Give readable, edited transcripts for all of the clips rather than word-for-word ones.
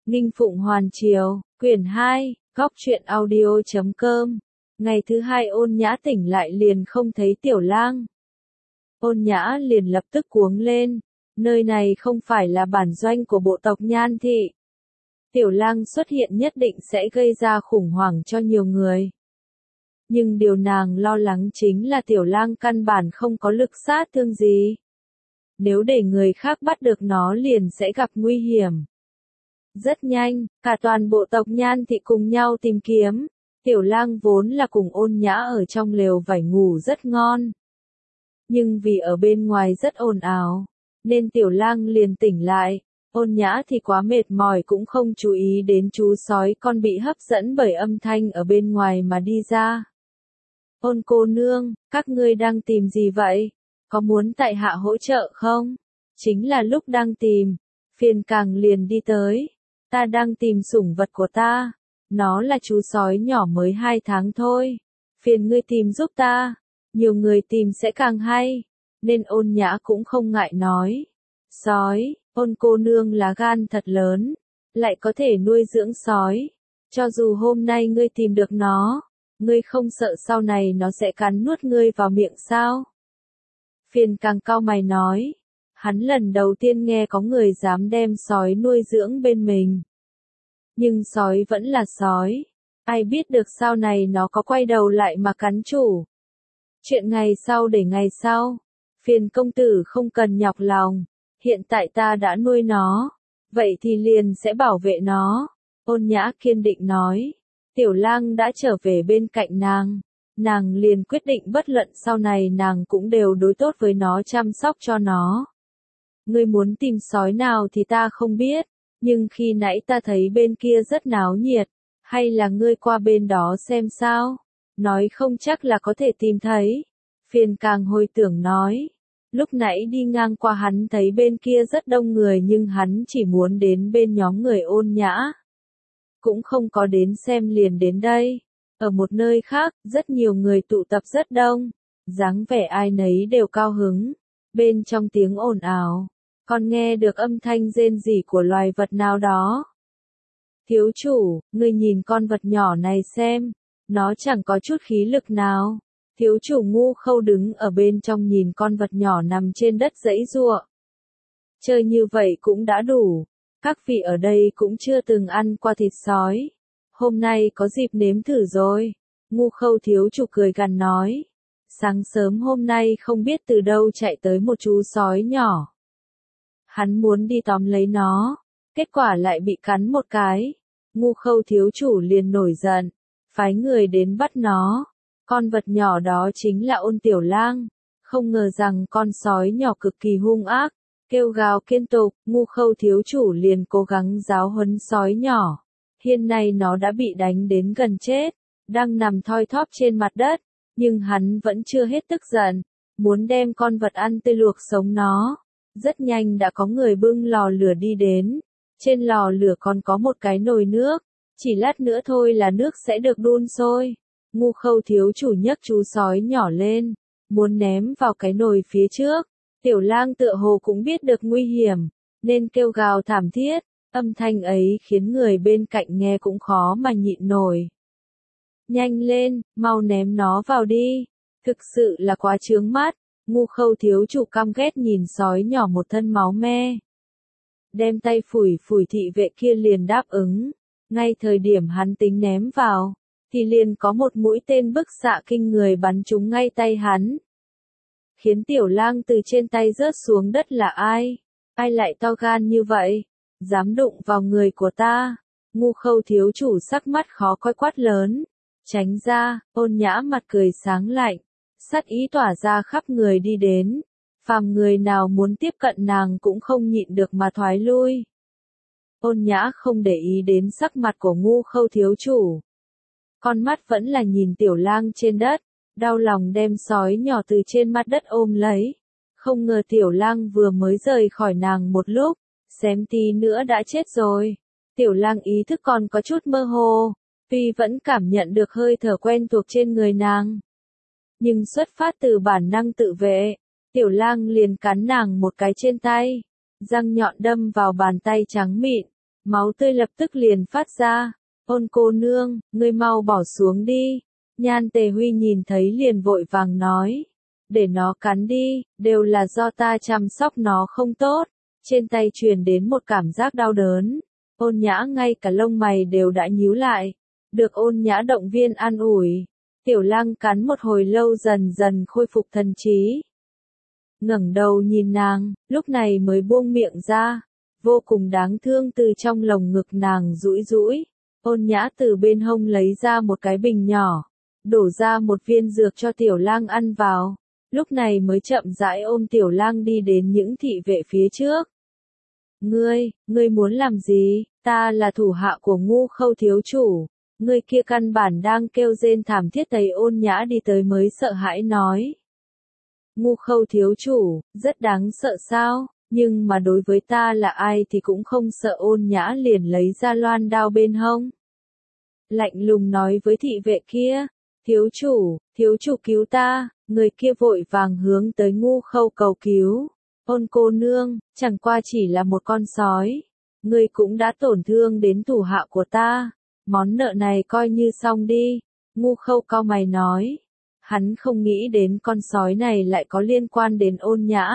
Nghinh Phụng Hoàn Triều, quyển 2, góc truyện audio.com. Ngày thứ hai Ôn Nhã tỉnh lại liền không thấy Tiểu Lang. Ôn Nhã liền lập tức cuống lên, nơi này không phải là bản doanh của bộ tộc Nhan Thị. Tiểu Lang xuất hiện nhất định sẽ gây ra khủng hoảng cho nhiều người. Nhưng điều nàng lo lắng chính là Tiểu Lang căn bản không có lực sát thương gì. Nếu để người khác bắt được nó liền sẽ gặp nguy hiểm. Rất nhanh, cả toàn bộ tộc Nhan Thị cùng nhau tìm kiếm. Tiểu Lang vốn là cùng Ôn Nhã ở trong lều vải ngủ rất ngon. Nhưng vì ở bên ngoài rất ồn ào, nên Tiểu Lang liền tỉnh lại. Ôn Nhã thì quá mệt mỏi cũng không chú ý đến chú sói con bị hấp dẫn bởi âm thanh ở bên ngoài mà đi ra. Ôn cô nương, các ngươi đang tìm gì vậy? Có muốn tại hạ hỗ trợ không? Chính là lúc đang tìm, Phiền Càng liền đi tới. Ta đang tìm sủng vật của ta. Nó là chú sói nhỏ mới 2 tháng thôi. Phiền ngươi tìm giúp ta. Nhiều người tìm sẽ càng hay. Nên Ôn Nhã cũng không ngại nói. Sói, Ôn cô nương lá gan thật lớn. Lại có thể nuôi dưỡng sói. Cho dù hôm nay ngươi tìm được nó, ngươi không sợ sau này nó sẽ cắn nuốt ngươi vào miệng sao? Phiền Càng cau mày nói. Hắn lần đầu tiên nghe có người dám đem sói nuôi dưỡng bên mình. Nhưng sói vẫn là sói. Ai biết được sau này nó có quay đầu lại mà cắn chủ. Chuyện ngày sau để ngày sau. Phiền công tử không cần nhọc lòng. Hiện tại ta đã nuôi nó. Vậy thì liền sẽ bảo vệ nó. Ôn Nhã kiên định nói. Tiểu Lang đã trở về bên cạnh nàng. Nàng liền quyết định bất luận sau này nàng cũng đều đối tốt với nó, chăm sóc cho nó. Ngươi muốn tìm sói nào thì ta không biết. Nhưng khi nãy ta thấy bên kia rất náo nhiệt. Hay là ngươi qua bên đó xem sao? Nói không chắc là có thể tìm thấy. Phiền Càng hồi tưởng nói. Lúc nãy đi ngang qua hắn thấy bên kia rất đông người nhưng hắn chỉ muốn đến bên nhóm người Ôn Nhã. Cũng không có đến xem liền đến đây. Ở một nơi khác, rất nhiều người tụ tập rất đông. Dáng vẻ ai nấy đều cao hứng. Bên trong tiếng ồn ào, còn nghe được âm thanh rên rỉ của loài vật nào đó. Thiếu chủ, ngươi nhìn con vật nhỏ này xem. Nó chẳng có chút khí lực nào. Thiếu chủ Ngu Khâu đứng ở bên trong nhìn con vật nhỏ nằm trên đất giãy giụa. Chơi như vậy cũng đã đủ. Các vị ở đây cũng chưa từng ăn qua thịt sói. Hôm nay có dịp nếm thử rồi. Ngu Khâu thiếu chủ cười gằn nói. Sáng sớm hôm nay không biết từ đâu chạy tới một chú sói nhỏ. Hắn muốn đi tóm lấy nó. Kết quả lại bị cắn một cái. Ngu Khâu thiếu chủ liền nổi giận. Phái người đến bắt nó. Con vật nhỏ đó chính là Ôn Tiểu Lang. Không ngờ rằng con sói nhỏ cực kỳ hung ác. Kêu gào liên tục, Ngu Khâu thiếu chủ liền cố gắng giáo huấn sói nhỏ. Hiện nay nó đã bị đánh đến gần chết, đang nằm thoi thóp trên mặt đất, nhưng hắn vẫn chưa hết tức giận, muốn đem con vật ăn tươi luộc sống nó. Rất nhanh đã có người bưng lò lửa đi đến, trên lò lửa còn có một cái nồi nước, chỉ lát nữa thôi là nước sẽ được đun sôi. Ngu Khâu thiếu chủ nhấc chú sói nhỏ lên, muốn ném vào cái nồi phía trước. Tiểu Lang tựa hồ cũng biết được nguy hiểm, nên kêu gào thảm thiết, âm thanh ấy khiến người bên cạnh nghe cũng khó mà nhịn nổi. Nhanh lên, mau ném nó vào đi, thực sự là quá chướng mắt. Ngu Khâu thiếu chủ căm ghét nhìn sói nhỏ một thân máu me. Đem tay phủi phủi, thị vệ kia liền đáp ứng, ngay thời điểm hắn tính ném vào, thì liền có một mũi tên bức xạ kinh người bắn trúng ngay tay hắn. Khiến Tiểu Lang từ trên tay rớt xuống đất. Là ai? Ai lại to gan như vậy? Dám đụng vào người của ta? Ngu Khâu thiếu chủ sắc mắt khó coi quát lớn. Tránh ra. Ôn Nhã mặt cười sáng lạnh. Sát ý tỏa ra khắp người đi đến. Phàm người nào muốn tiếp cận nàng cũng không nhịn được mà thoái lui. Ôn Nhã không để ý đến sắc mặt của Ngu Khâu thiếu chủ. Con mắt vẫn là nhìn Tiểu Lang trên đất. Đau lòng đem sói nhỏ từ trên mặt đất ôm lấy. Không ngờ Tiểu Lang vừa mới rời khỏi nàng một lúc, xém tí nữa đã chết rồi. Tiểu Lang ý thức còn có chút mơ hồ, tuy vẫn cảm nhận được hơi thở quen thuộc trên người nàng. Nhưng xuất phát từ bản năng tự vệ, Tiểu Lang liền cắn nàng một cái trên tay. Răng nhọn đâm vào bàn tay trắng mịn, máu tươi lập tức liền phát ra. Ôn cô nương, ngươi mau bỏ xuống đi. Nhan Tề Huy nhìn thấy liền vội vàng nói. Để nó cắn đi, đều là do ta chăm sóc nó không tốt. Trên tay truyền đến một cảm giác đau đớn. Ôn Nhã ngay cả lông mày đều đã nhíu lại. Được Ôn Nhã động viên an ủi. Tiểu Lang cắn một hồi lâu dần dần khôi phục thần trí. Ngẩng đầu nhìn nàng, lúc này mới buông miệng ra. Vô cùng đáng thương từ trong lồng ngực nàng rũi rũi. Ôn Nhã từ bên hông lấy ra một cái bình nhỏ. Đổ ra một viên dược cho Tiểu Lang ăn vào. Lúc này mới chậm rãi ôm Tiểu Lang đi đến những thị vệ phía trước. Ngươi muốn làm gì? Ta là thủ hạ của Ngu Khâu thiếu chủ. Người kia căn bản đang kêu rên thảm thiết thấy Ôn Nhã đi tới mới sợ hãi nói. Ngu Khâu thiếu chủ, rất đáng sợ sao, nhưng mà đối với ta là ai thì cũng không sợ. Ôn Nhã liền lấy ra loan đao bên hông. Lạnh lùng nói với thị vệ kia, thiếu chủ cứu ta, người kia vội vàng hướng tới Ngu Khâu cầu cứu. Ôn cô nương, chẳng qua chỉ là một con sói. Ngươi cũng đã tổn thương đến thủ hạ của ta. Món nợ này coi như xong đi. Ngu Khâu cau mày nói. Hắn không nghĩ đến con sói này lại có liên quan đến Ôn Nhã.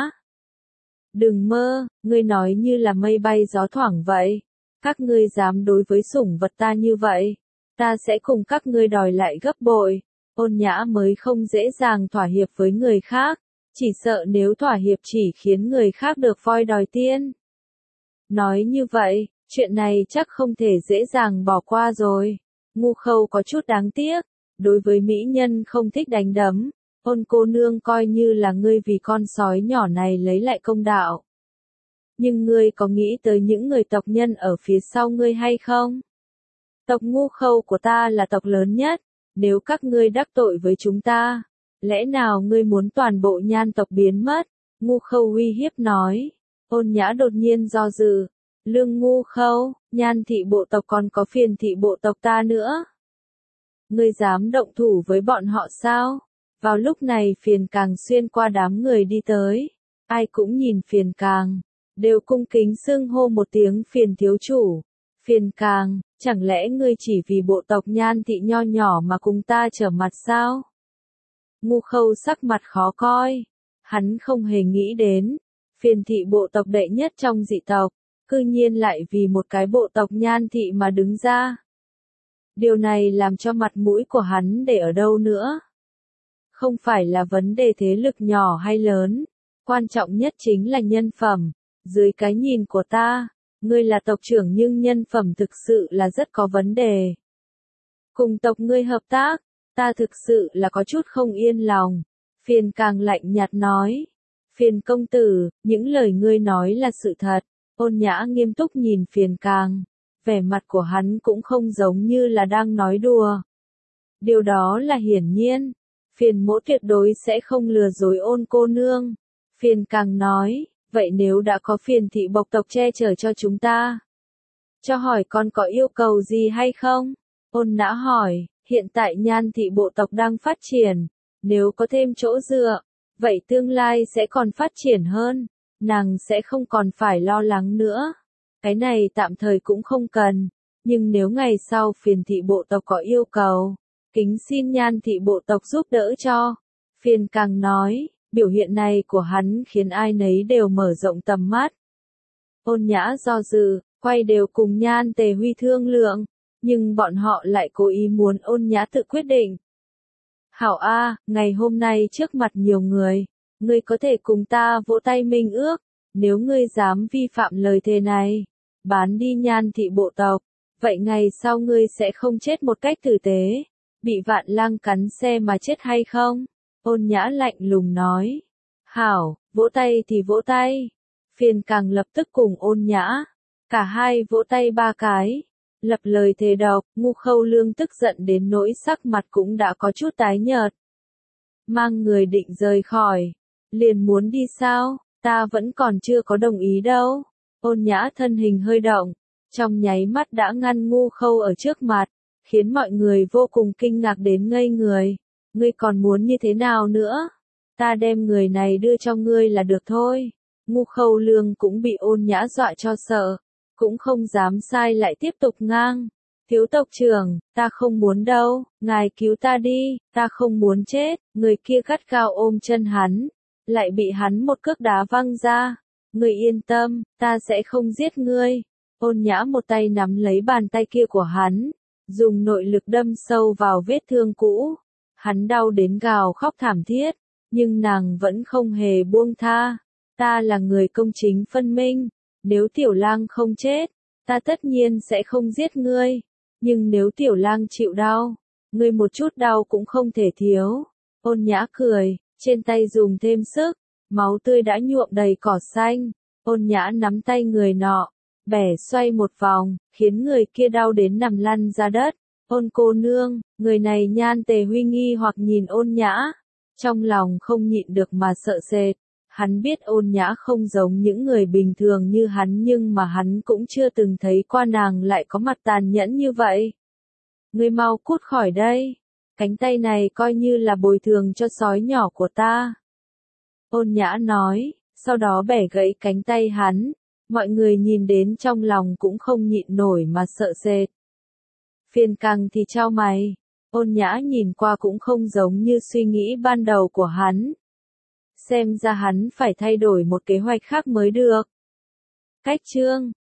Đừng mơ, ngươi nói như là mây bay gió thoảng vậy. Các ngươi dám đối với sủng vật ta như vậy. Ta sẽ cùng các ngươi đòi lại gấp bội. Ôn Nhã mới không dễ dàng thỏa hiệp với người khác. Chỉ sợ nếu thỏa hiệp chỉ khiến người khác được voi đòi tiên. Nói như vậy, chuyện này chắc không thể dễ dàng bỏ qua rồi. Ngu Khâu có chút đáng tiếc. Đối với mỹ nhân không thích đánh đấm. Ôn cô nương coi như là ngươi vì con sói nhỏ này lấy lại công đạo. Nhưng ngươi có nghĩ tới những người tộc nhân ở phía sau ngươi hay không? Tộc Ngu Khâu của ta là tộc lớn nhất. Nếu các ngươi đắc tội với chúng ta, lẽ nào ngươi muốn toàn bộ Nhan tộc biến mất? Ngu Khâu uy hiếp nói. Ôn Nhã đột nhiên do dự. Lương Ngu Khâu, Nhan thị bộ tộc còn có Phiền thị bộ tộc ta nữa. Ngươi dám động thủ với bọn họ sao? Vào lúc này Phiền Càng xuyên qua đám người đi tới. Ai cũng nhìn Phiền Càng, đều cung kính xưng hô một tiếng Phiền thiếu chủ. Phiền Càng, chẳng lẽ ngươi chỉ vì bộ tộc Nhan thị nho nhỏ mà cùng ta trở mặt sao? Ngu Khâu sắc mặt khó coi. Hắn không hề nghĩ đến. Phiền thị bộ tộc đệ nhất trong dị tộc, cư nhiên lại vì một cái bộ tộc Nhan thị mà đứng ra. Điều này làm cho mặt mũi của hắn để ở đâu nữa? Không phải là vấn đề thế lực nhỏ hay lớn, quan trọng nhất chính là nhân phẩm. Dưới cái nhìn của ta, ngươi là tộc trưởng nhưng nhân phẩm thực sự là rất có vấn đề. Cùng tộc ngươi hợp tác, ta thực sự là có chút không yên lòng. Phiền Càng lạnh nhạt nói. Phiền công tử, những lời ngươi nói là sự thật. Ôn Nhã nghiêm túc nhìn Phiền Càng. Vẻ mặt của hắn cũng không giống như là đang nói đùa. Điều đó là hiển nhiên. Phiền mỗ tuyệt đối sẽ không lừa dối Ôn cô nương. Phiền Càng nói, vậy nếu đã có Phiền thị bộc tộc che chở cho chúng ta, cho hỏi con có yêu cầu gì hay không? Ôn Nhã hỏi, hiện tại Nhan thị bộ tộc đang phát triển. Nếu có thêm chỗ dựa, vậy tương lai sẽ còn phát triển hơn. Nàng sẽ không còn phải lo lắng nữa. Cái này tạm thời cũng không cần. Nhưng nếu ngày sau Phiền thị bộ tộc có yêu cầu, kính xin Nhan thị bộ tộc giúp đỡ cho. Phiền Càng nói, biểu hiện này của hắn khiến ai nấy đều mở rộng tầm mắt. Ôn Nhã do dự, quay đều cùng Nhan Tề Huy thương lượng. Nhưng bọn họ lại cố ý muốn Ôn Nhã tự quyết định. Hảo A, ngày hôm nay trước mặt nhiều người, ngươi có thể cùng ta vỗ tay minh ước. Nếu ngươi dám vi phạm lời thề này, bán đi Nhan thị bộ tộc, vậy ngày sau ngươi sẽ không chết một cách tử tế, bị Vạn Lang cắn xe mà chết hay không? Ôn Nhã lạnh lùng nói. Hảo, vỗ tay thì vỗ tay. Phiền Càng lập tức cùng Ôn Nhã. Cả hai vỗ tay 3 cái. Lập lời thề độc, Ngu Khâu Lương tức giận đến nỗi sắc mặt cũng đã có chút tái nhợt. Mang người định rời khỏi. Liền muốn đi sao? Ta vẫn còn chưa có đồng ý đâu. Ôn Nhã thân hình hơi động. Trong nháy mắt đã ngăn Ngu Khâu ở trước mặt. Khiến mọi người vô cùng kinh ngạc đến ngây người. Ngươi còn muốn như thế nào nữa? Ta đem người này đưa cho ngươi là được thôi. Ngu Khâu Lương cũng bị Ôn Nhã dọa cho sợ. cũng không dám sai lại tiếp tục ngang. Thiếu tộc trưởng, ta không muốn đâu, ngài cứu ta đi, ta không muốn chết. Người kia gắt gao ôm chân hắn, lại bị hắn một cước đá văng ra. Ngươi yên tâm, ta sẽ không giết ngươi. Ôn Nhã một tay nắm lấy bàn tay kia của hắn, dùng nội lực đâm sâu vào vết thương cũ. Hắn đau đến gào khóc thảm thiết, nhưng nàng vẫn không hề buông tha. Ta là người công chính phân minh, nếu Tiểu Lang không chết, ta tất nhiên sẽ không giết ngươi. Nhưng nếu Tiểu Lang chịu đau, ngươi một chút đau cũng không thể thiếu. Ôn Nhã cười, trên tay dùng thêm sức, máu tươi đã nhuộm đầy cỏ xanh. Ôn Nhã nắm tay người nọ, bẻ xoay một vòng, khiến người kia đau đến nằm lăn ra đất. Ôn cô nương, người này Nhan Tề Huy nghi hoặc nhìn Ôn Nhã, trong lòng không nhịn được mà sợ sệt. Hắn biết Ôn Nhã không giống những người bình thường như hắn, nhưng mà hắn cũng chưa từng thấy qua nàng lại có mặt tàn nhẫn như vậy. Ngươi mau cút khỏi đây, cánh tay này coi như là bồi thường cho sói nhỏ của ta. Ôn Nhã nói, sau đó bẻ gãy cánh tay hắn. Mọi người nhìn đến trong lòng cũng không nhịn nổi mà sợ sệt. Phiền Căng thì chau mày, Ôn Nhã nhìn qua cũng không giống như suy nghĩ ban đầu của hắn. Xem ra hắn phải thay đổi một kế hoạch khác mới được. Cách chương